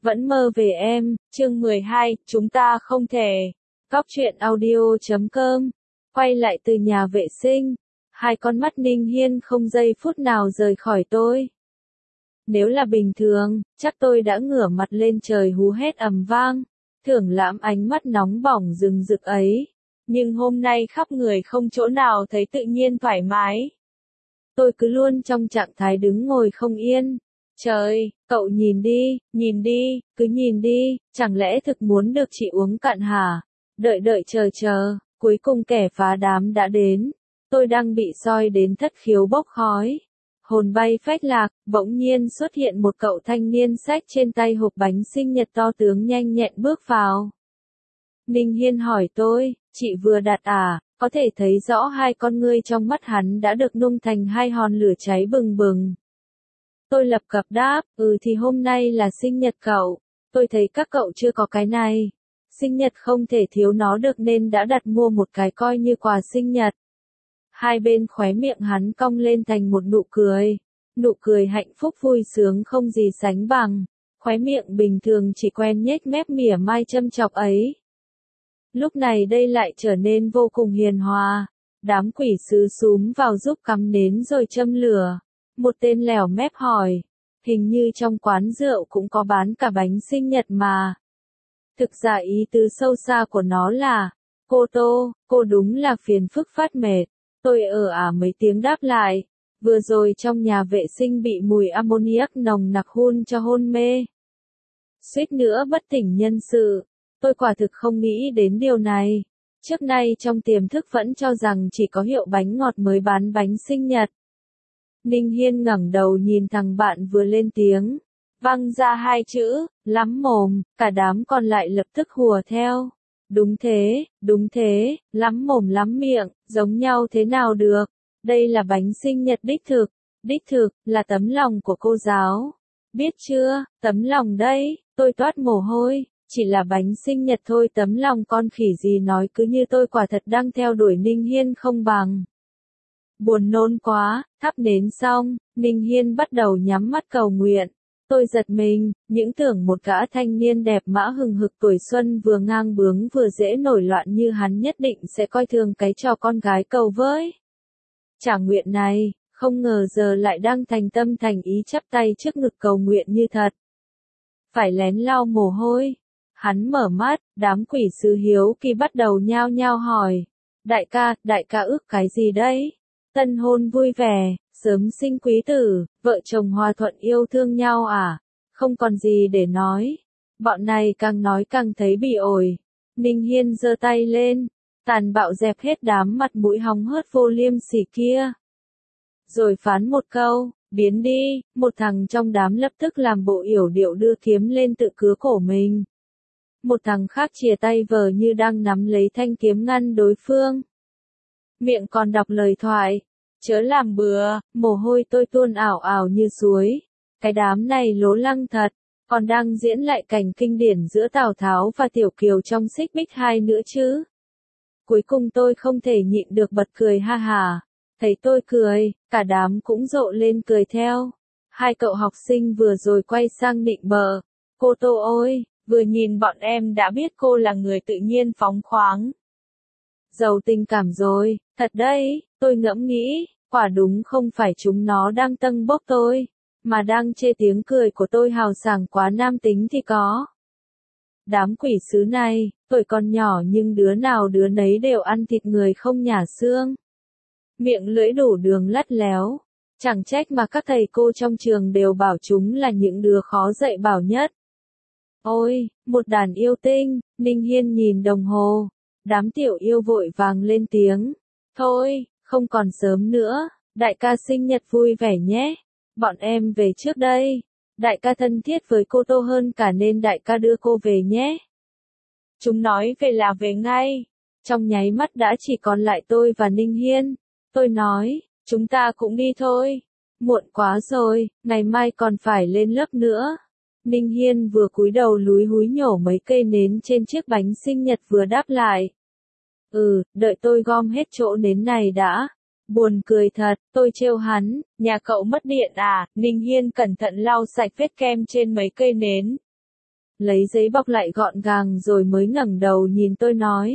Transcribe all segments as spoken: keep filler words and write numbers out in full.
Vẫn mơ về em, chương mười hai, chúng ta không thể. Góc truyện audio chấm com. Quay lại từ nhà vệ sinh. Hai con mắt Ninh Hiên không giây phút nào rời khỏi tôi. Nếu là bình thường, chắc tôi đã ngửa mặt lên trời hú hét ầm vang, thưởng lãm ánh mắt nóng bỏng rừng rực ấy. Nhưng hôm nay khắp người không chỗ nào thấy tự nhiên thoải mái. Tôi cứ luôn trong trạng thái đứng ngồi không yên. Trời, cậu nhìn đi, nhìn đi, cứ nhìn đi, chẳng lẽ thực muốn được chị uống cạn hả? Đợi đợi chờ chờ, cuối cùng kẻ phá đám đã đến. Tôi đang bị soi đến thất khiếu bốc khói. Hồn bay phách lạc, bỗng nhiên xuất hiện một cậu thanh niên xách trên tay hộp bánh sinh nhật to tướng nhanh nhẹn bước vào. Ninh Hiên hỏi tôi, chị vừa đặt à? Có thể thấy rõ hai con ngươi trong mắt hắn đã được nung thành hai hòn lửa cháy bừng bừng. Tôi lập cập đáp, ừ thì hôm nay là sinh nhật cậu, tôi thấy các cậu chưa có cái này. Sinh nhật không thể thiếu nó được nên đã đặt mua một cái coi như quà sinh nhật. Hai bên khóe miệng hắn cong lên thành một nụ cười. Nụ cười hạnh phúc vui sướng không gì sánh bằng. Khóe miệng bình thường chỉ quen nhếch mép mỉa mai châm chọc ấy. Lúc này đây lại trở nên vô cùng hiền hòa. Đám quỷ sứ xúm vào giúp cắm nến rồi châm lửa. Một tên lèo mép hỏi, hình như trong quán rượu cũng có bán cả bánh sinh nhật mà. Thực ra ý tứ sâu xa của nó là, cô Tô, cô đúng là phiền phức phát mệt. Tôi ở ả mấy tiếng đáp lại, vừa rồi trong nhà vệ sinh bị mùi ammoniac nồng nặc hun cho hôn mê. Suýt nữa bất tỉnh nhân sự, tôi quả thực không nghĩ đến điều này. Trước nay trong tiềm thức vẫn cho rằng chỉ có hiệu bánh ngọt mới bán bánh sinh nhật. Ninh Hiên ngẩng đầu nhìn thằng bạn vừa lên tiếng, văng ra hai chữ, lắm mồm, cả đám còn lại lập tức hùa theo. Đúng thế, đúng thế, lắm mồm lắm miệng, giống nhau thế nào được, đây là bánh sinh nhật đích thực, đích thực, là tấm lòng của cô giáo. Biết chưa, tấm lòng đây, tôi toát mồ hôi, chỉ là bánh sinh nhật thôi tấm lòng con khỉ gì nói cứ như tôi quả thật đang theo đuổi Ninh Hiên không bằng. Buồn nôn quá, thắp nến xong, Ninh Hiên bắt đầu nhắm mắt cầu nguyện. Tôi giật mình, những tưởng một gã thanh niên đẹp mã hừng hực tuổi xuân vừa ngang bướng vừa dễ nổi loạn như hắn nhất định sẽ coi thường cái trò con gái cầu với. Trả nguyện này, không ngờ giờ lại đang thành tâm thành ý chắp tay trước ngực cầu nguyện như thật. Phải lén lau mồ hôi. Hắn mở mắt, đám quỷ sứ hiếu kỳ bắt đầu nhao nhao hỏi. Đại ca, đại ca ước cái gì đấy? Tân hôn vui vẻ, sớm sinh quý tử, vợ chồng hòa thuận yêu thương nhau à? Không còn gì để nói. Bọn này càng nói càng thấy bị ổi. Ninh Hiên giơ tay lên, tàn bạo dẹp hết đám mặt mũi hóng hớt vô liêm sỉ kia. Rồi phán một câu, biến đi, một thằng trong đám lập tức làm bộ yểu điệu đưa kiếm lên tự cứa cổ mình. Một thằng khác chìa tay vờ như đang nắm lấy thanh kiếm ngăn đối phương. Miệng còn đọc lời thoại, chớ làm bừa, mồ hôi tôi tuôn ảo ảo như suối. Cái đám này lố lăng thật, còn đang diễn lại cảnh kinh điển giữa Tào Tháo và Tiểu Kiều trong Xích Bích hai nữa chứ. Cuối cùng tôi không thể nhịn được bật cười ha hà. Thấy tôi cười, cả đám cũng rộ lên cười theo. Hai cậu học sinh vừa rồi quay sang nịnh bợ, cô Tô ơi, vừa nhìn bọn em đã biết cô là người tự nhiên phóng khoáng. Giàu tình cảm rồi, thật đấy, tôi ngẫm nghĩ, quả đúng không phải chúng nó đang tâng bốc tôi, mà đang chê tiếng cười của tôi hào sảng quá nam tính thì có. Đám quỷ sứ này, tuổi còn nhỏ nhưng đứa nào đứa nấy đều ăn thịt người không nhả xương. Miệng lưỡi đủ đường lắt léo, chẳng trách mà các thầy cô trong trường đều bảo chúng là những đứa khó dạy bảo nhất. Ôi, một đàn yêu tinh, Ninh Hiên nhìn đồng hồ. Đám tiểu yêu vội vàng lên tiếng. Thôi, không còn sớm nữa, đại ca sinh nhật vui vẻ nhé. Bọn em về trước đây. Đại ca thân thiết với cô Tô hơn cả nên đại ca đưa cô về nhé. Chúng nói về là về ngay. Trong nháy mắt đã chỉ còn lại tôi và Ninh Hiên. Tôi nói, chúng ta cũng đi thôi. Muộn quá rồi, ngày mai còn phải lên lớp nữa. Ninh Hiên vừa cúi đầu lúi húi nhổ mấy cây nến trên chiếc bánh sinh nhật vừa đáp lại. Ừ, đợi tôi gom hết chỗ nến này đã. Buồn cười thật, tôi trêu hắn, nhà cậu mất điện à? Ninh Hiên cẩn thận lau sạch vết kem trên mấy cây nến. lấy giấy bọc lại gọn gàng rồi mới ngẩng đầu nhìn tôi nói.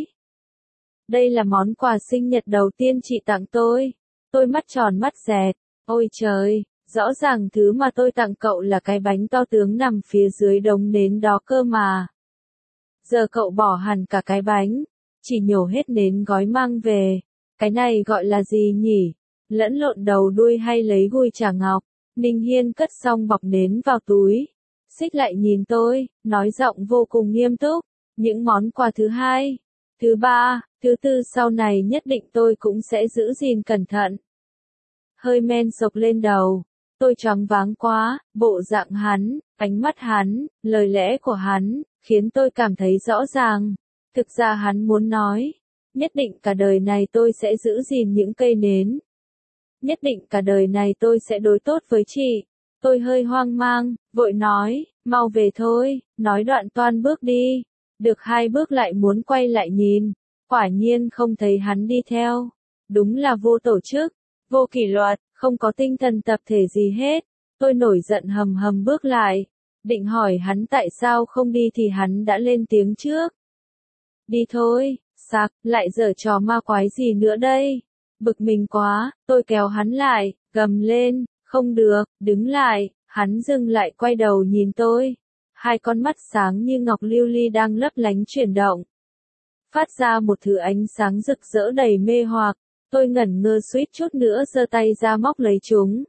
Đây là món quà sinh nhật đầu tiên chị tặng tôi. Tôi mắt tròn mắt dẹt, ôi trời, rõ ràng thứ mà tôi tặng cậu là cái bánh to tướng nằm phía dưới đống nến đó cơ mà. Giờ cậu bỏ hẳn cả cái bánh, chỉ nhổ hết nến gói mang về. Cái này gọi là gì nhỉ? Lẫn lộn đầu đuôi hay lấy gùi chả ngọc? Ninh Hiên cất xong bọc nến vào túi. Xích lại nhìn tôi, nói giọng vô cùng nghiêm túc. Những món quà thứ hai, thứ ba, thứ tư sau này nhất định tôi cũng sẽ giữ gìn cẩn thận. Hơi men sộc lên đầu. Tôi choáng váng quá, bộ dạng hắn, ánh mắt hắn, lời lẽ của hắn, khiến tôi cảm thấy rõ ràng. Thực ra hắn muốn nói, nhất định cả đời này tôi sẽ giữ gìn những cây nến. Nhất định cả đời này tôi sẽ đối tốt với chị. Tôi hơi hoang mang, vội nói, mau về thôi, nói đoạn toan bước đi. Được hai bước lại muốn quay lại nhìn, quả nhiên không thấy hắn đi theo. Đúng là vô tổ chức, vô kỷ luật, không có tinh thần tập thể gì hết. Tôi nổi giận hầm hầm bước lại, định hỏi hắn tại sao không đi thì hắn đã lên tiếng trước. Đi thôi, sặc, lại giở trò ma quái gì nữa đây? Bực mình quá, tôi kéo hắn lại, gầm lên, không được, đứng lại. Hắn dừng lại quay đầu nhìn tôi. Hai con mắt sáng như ngọc lưu ly đang lấp lánh chuyển động. Phát ra một thứ ánh sáng rực rỡ đầy mê hoặc. Tôi ngẩn ngơ suýt chút nữa giơ tay ra móc lấy chúng.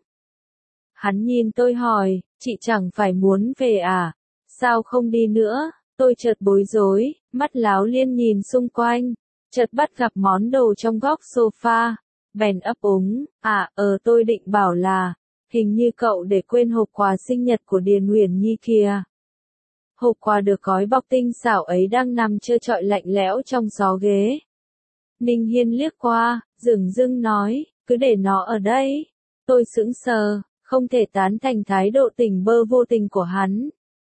Hắn nhìn tôi hỏi, chị chẳng phải muốn về à? Sao không đi nữa? Tôi chợt bối rối, mắt láo liên nhìn xung quanh. Chợt bắt gặp món đồ trong góc sofa. Bèn ấp úng, à, ờ tôi định bảo là, hình như cậu để quên hộp quà sinh nhật của Điền Uyển Nhi kìa. Hộp quà được gói bọc tinh xảo ấy đang nằm trơ trọi lạnh lẽo trong gió ghế. Ninh Hiên liếc qua, dửng dưng nói, cứ để nó ở đây. Tôi sững sờ, không thể tán thành thái độ tỉnh bơ vô tình của hắn.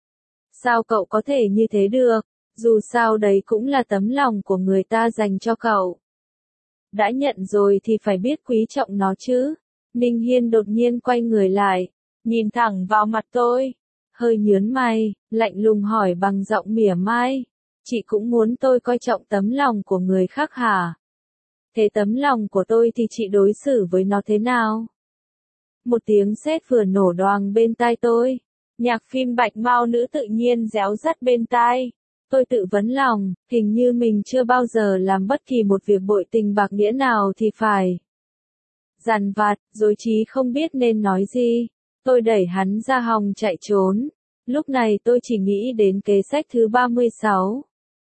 Sao cậu có thể như thế được, dù sao đấy cũng là tấm lòng của người ta dành cho cậu. Đã nhận rồi thì phải biết quý trọng nó chứ. Ninh Hiên đột nhiên quay người lại, nhìn thẳng vào mặt tôi, hơi nhướng mày, lạnh lùng hỏi bằng giọng mỉa mai. Chị cũng muốn tôi coi trọng tấm lòng của người khác hả? Thế tấm lòng của tôi thì chị đối xử với nó thế nào? Một tiếng sét vừa nổ đoàng bên tai tôi. Nhạc phim Bạch Mao nữ tự nhiên réo rắt bên tai. Tôi tự vấn lòng, hình như mình chưa bao giờ làm bất kỳ một việc bội tình bạc nghĩa nào thì phải. Dằn vặt, rối trí không biết nên nói gì. Tôi đẩy hắn ra hòng chạy trốn. Lúc này tôi chỉ nghĩ đến kế sách thứ ba mươi sáu.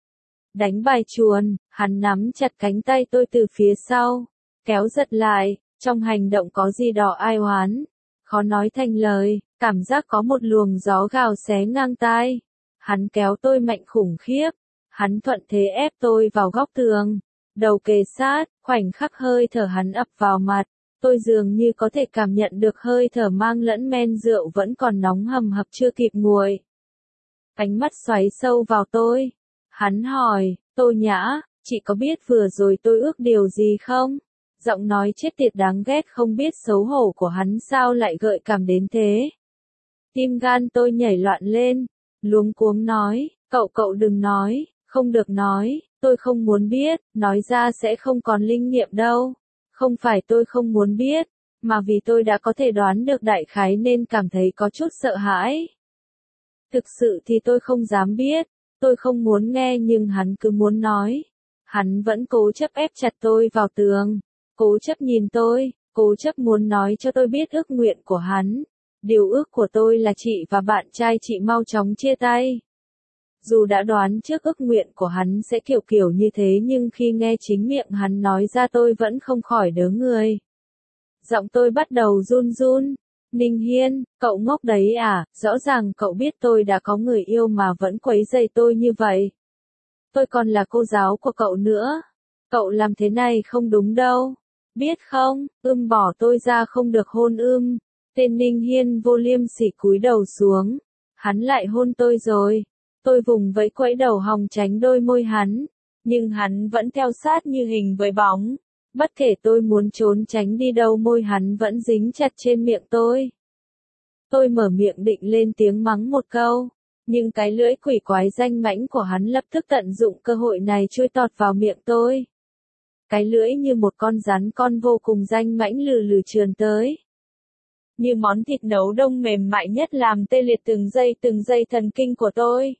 Đánh bài chuồn, hắn nắm chặt cánh tay tôi từ phía sau, kéo giật lại, trong hành động có gì đó ai oán, khó nói thành lời, cảm giác có một luồng gió gào xé ngang tai. Hắn kéo tôi mạnh khủng khiếp, hắn thuận thế ép tôi vào góc tường, đầu kề sát, khoảnh khắc hơi thở hắn ập vào mặt, tôi dường như có thể cảm nhận được hơi thở mang lẫn men rượu vẫn còn nóng hầm hập chưa kịp nguội. Ánh mắt xoáy sâu vào tôi, hắn hỏi, Tô Nhã, chị có biết vừa rồi tôi ước điều gì không? Giọng nói chết tiệt đáng ghét không biết xấu hổ của hắn sao lại gợi cảm đến thế. Tim gan tôi nhảy loạn lên, luống cuống nói, cậu cậu đừng nói, không được nói, tôi không muốn biết, nói ra sẽ không còn linh nghiệm đâu. Không phải tôi không muốn biết, mà vì tôi đã có thể đoán được đại khái nên cảm thấy có chút sợ hãi. Thực sự thì tôi không dám biết, tôi không muốn nghe nhưng hắn cứ muốn nói. Hắn vẫn cố chấp ép chặt tôi vào tường, cố chấp nhìn tôi, cố chấp muốn nói cho tôi biết ước nguyện của hắn. Điều ước của tôi là chị và bạn trai chị mau chóng chia tay. Dù đã đoán trước ước nguyện của hắn sẽ kiểu kiểu như thế nhưng khi nghe chính miệng hắn nói ra tôi vẫn không khỏi đớ người. Giọng tôi bắt đầu run run. Ninh Hiên, cậu ngốc đấy à, rõ ràng cậu biết tôi đã có người yêu mà vẫn quấy rầy tôi như vậy. Tôi còn là cô giáo của cậu nữa. Cậu làm thế này không đúng đâu. Biết không, ưm bỏ tôi ra không được hôn ưm. Tên Ninh Hiên vô liêm sỉ cúi đầu xuống. Hắn lại hôn tôi rồi. Tôi vùng vẫy quẫy đầu hòng tránh đôi môi hắn. Nhưng hắn vẫn theo sát như hình với bóng. Bất kể tôi muốn trốn tránh đi đâu môi hắn vẫn dính chặt trên miệng tôi. Tôi mở miệng định lên tiếng mắng một câu. Nhưng cái lưỡi quỷ quái danh mãnh của hắn lập tức tận dụng cơ hội này chui tọt vào miệng tôi. Cái lưỡi như một con rắn con vô cùng danh mãnh lừ lừ trườn tới. Như món thịt nấu đông mềm mại nhất làm tê liệt từng giây từng giây thần kinh của tôi.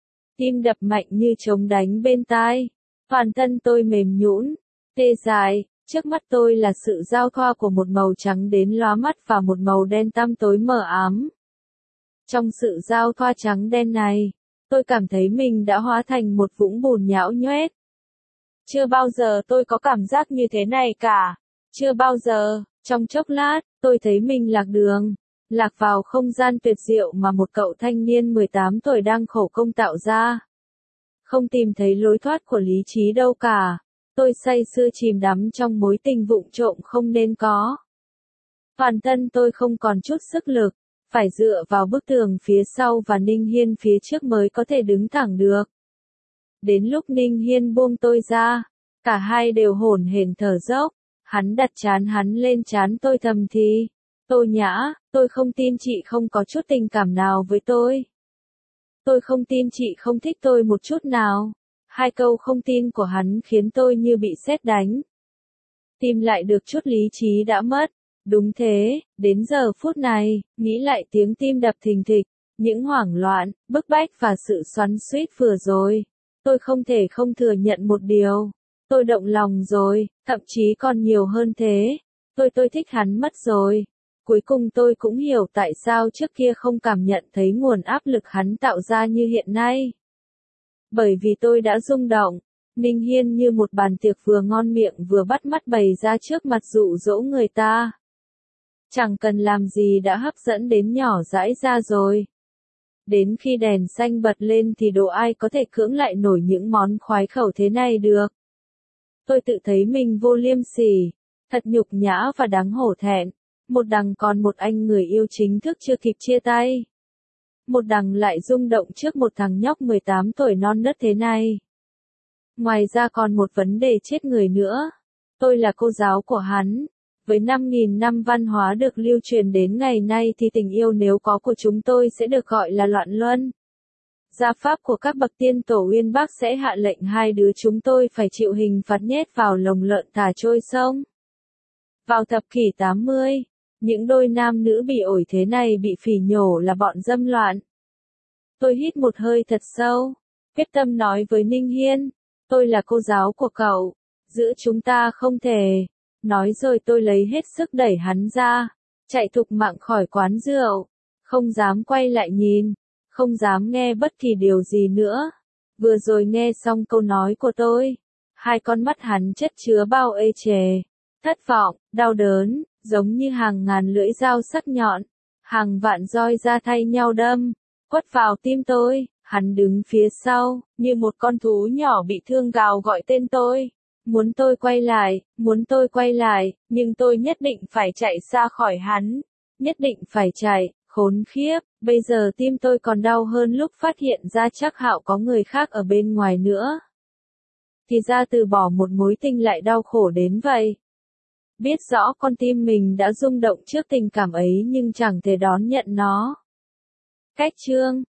Tim đập mạnh như trống đánh bên tai. Toàn thân tôi mềm nhũn, tê dại, trước mắt tôi là sự giao thoa của một màu trắng đến lóa mắt và một màu đen tăm tối mờ ám. Trong sự giao thoa trắng đen này, tôi cảm thấy mình đã hóa thành một vũng bùn nhão nhoét. Chưa bao giờ tôi có cảm giác như thế này cả. Chưa bao giờ, trong chốc lát, tôi thấy mình lạc đường, lạc vào không gian tuyệt diệu mà một cậu thanh niên mười tám tuổi đang khổ công tạo ra. Không tìm thấy lối thoát của lý trí đâu cả. Tôi say sưa chìm đắm trong mối tình vụng trộm không nên có. Toàn thân tôi không còn chút sức lực, phải dựa vào bức tường phía sau và Ninh Hiên phía trước mới có thể đứng thẳng được. Đến lúc Ninh Hiên buông tôi ra, cả hai đều hổn hển thở dốc, hắn đặt trán hắn lên trán tôi thầm thì, Tô Nhã, tôi không tin chị không có chút tình cảm nào với tôi. Tôi không tin chị không thích tôi một chút nào. Hai câu không tin của hắn khiến tôi như bị sét đánh. Tìm lại được chút lý trí đã mất. Đúng thế, đến giờ phút này, nghĩ lại tiếng tim đập thình thịch, những hoảng loạn, bức bách và sự xoắn xuýt vừa rồi. Tôi không thể không thừa nhận một điều. Tôi động lòng rồi, thậm chí còn nhiều hơn thế. Tôi tôi thích hắn mất rồi. Cuối cùng tôi cũng hiểu tại sao trước kia không cảm nhận thấy nguồn áp lực hắn tạo ra như hiện nay. Bởi vì tôi đã rung động. Ninh Hiên như một bàn tiệc vừa ngon miệng vừa bắt mắt bày ra trước mặt dụ dỗ người ta. Chẳng cần làm gì đã hấp dẫn đến nhỏ dãi ra rồi. Đến khi đèn xanh bật lên thì độ ai có thể cưỡng lại nổi những món khoái khẩu thế này được. Tôi tự thấy mình vô liêm sỉ, thật nhục nhã và đáng hổ thẹn. Một đằng còn một anh người yêu chính thức chưa kịp chia tay. Một đằng lại rung động trước một thằng nhóc mười tám tuổi non nớt thế này. Ngoài ra còn một vấn đề chết người nữa. Tôi là cô giáo của hắn. Với năm nghìn năm văn hóa được lưu truyền đến ngày nay thì tình yêu nếu có của chúng tôi sẽ được gọi là loạn luân. Gia pháp của các bậc tiên tổ uyên bác sẽ hạ lệnh hai đứa chúng tôi phải chịu hình phạt nhét vào lồng lợn thả trôi sông. Vào thập kỷ tám mươi, những đôi nam nữ bị ổi thế này bị phỉ nhổ là bọn dâm loạn. Tôi hít một hơi thật sâu, quyết tâm nói với Ninh Hiên, tôi là cô giáo của cậu, giữa chúng ta không thể. Nói rồi tôi lấy hết sức đẩy hắn ra, chạy thục mạng khỏi quán rượu, không dám quay lại nhìn, không dám nghe bất kỳ điều gì nữa. Vừa rồi nghe xong câu nói của tôi, hai con mắt hắn chất chứa bao ê chề, thất vọng, đau đớn, giống như hàng ngàn lưỡi dao sắc nhọn, hàng vạn roi ra thay nhau đâm, quất vào tim tôi. Hắn đứng phía sau, như một con thú nhỏ bị thương gào gọi tên tôi. Muốn tôi quay lại, muốn tôi quay lại, nhưng tôi nhất định phải chạy xa khỏi hắn. Nhất định phải chạy, khốn khiếp, bây giờ tim tôi còn đau hơn lúc phát hiện ra chắc Hạo có người khác ở bên ngoài nữa. Thì ra từ bỏ một mối tình lại đau khổ đến vậy. Biết rõ con tim mình đã rung động trước tình cảm ấy nhưng chẳng thể đón nhận nó. Cách chương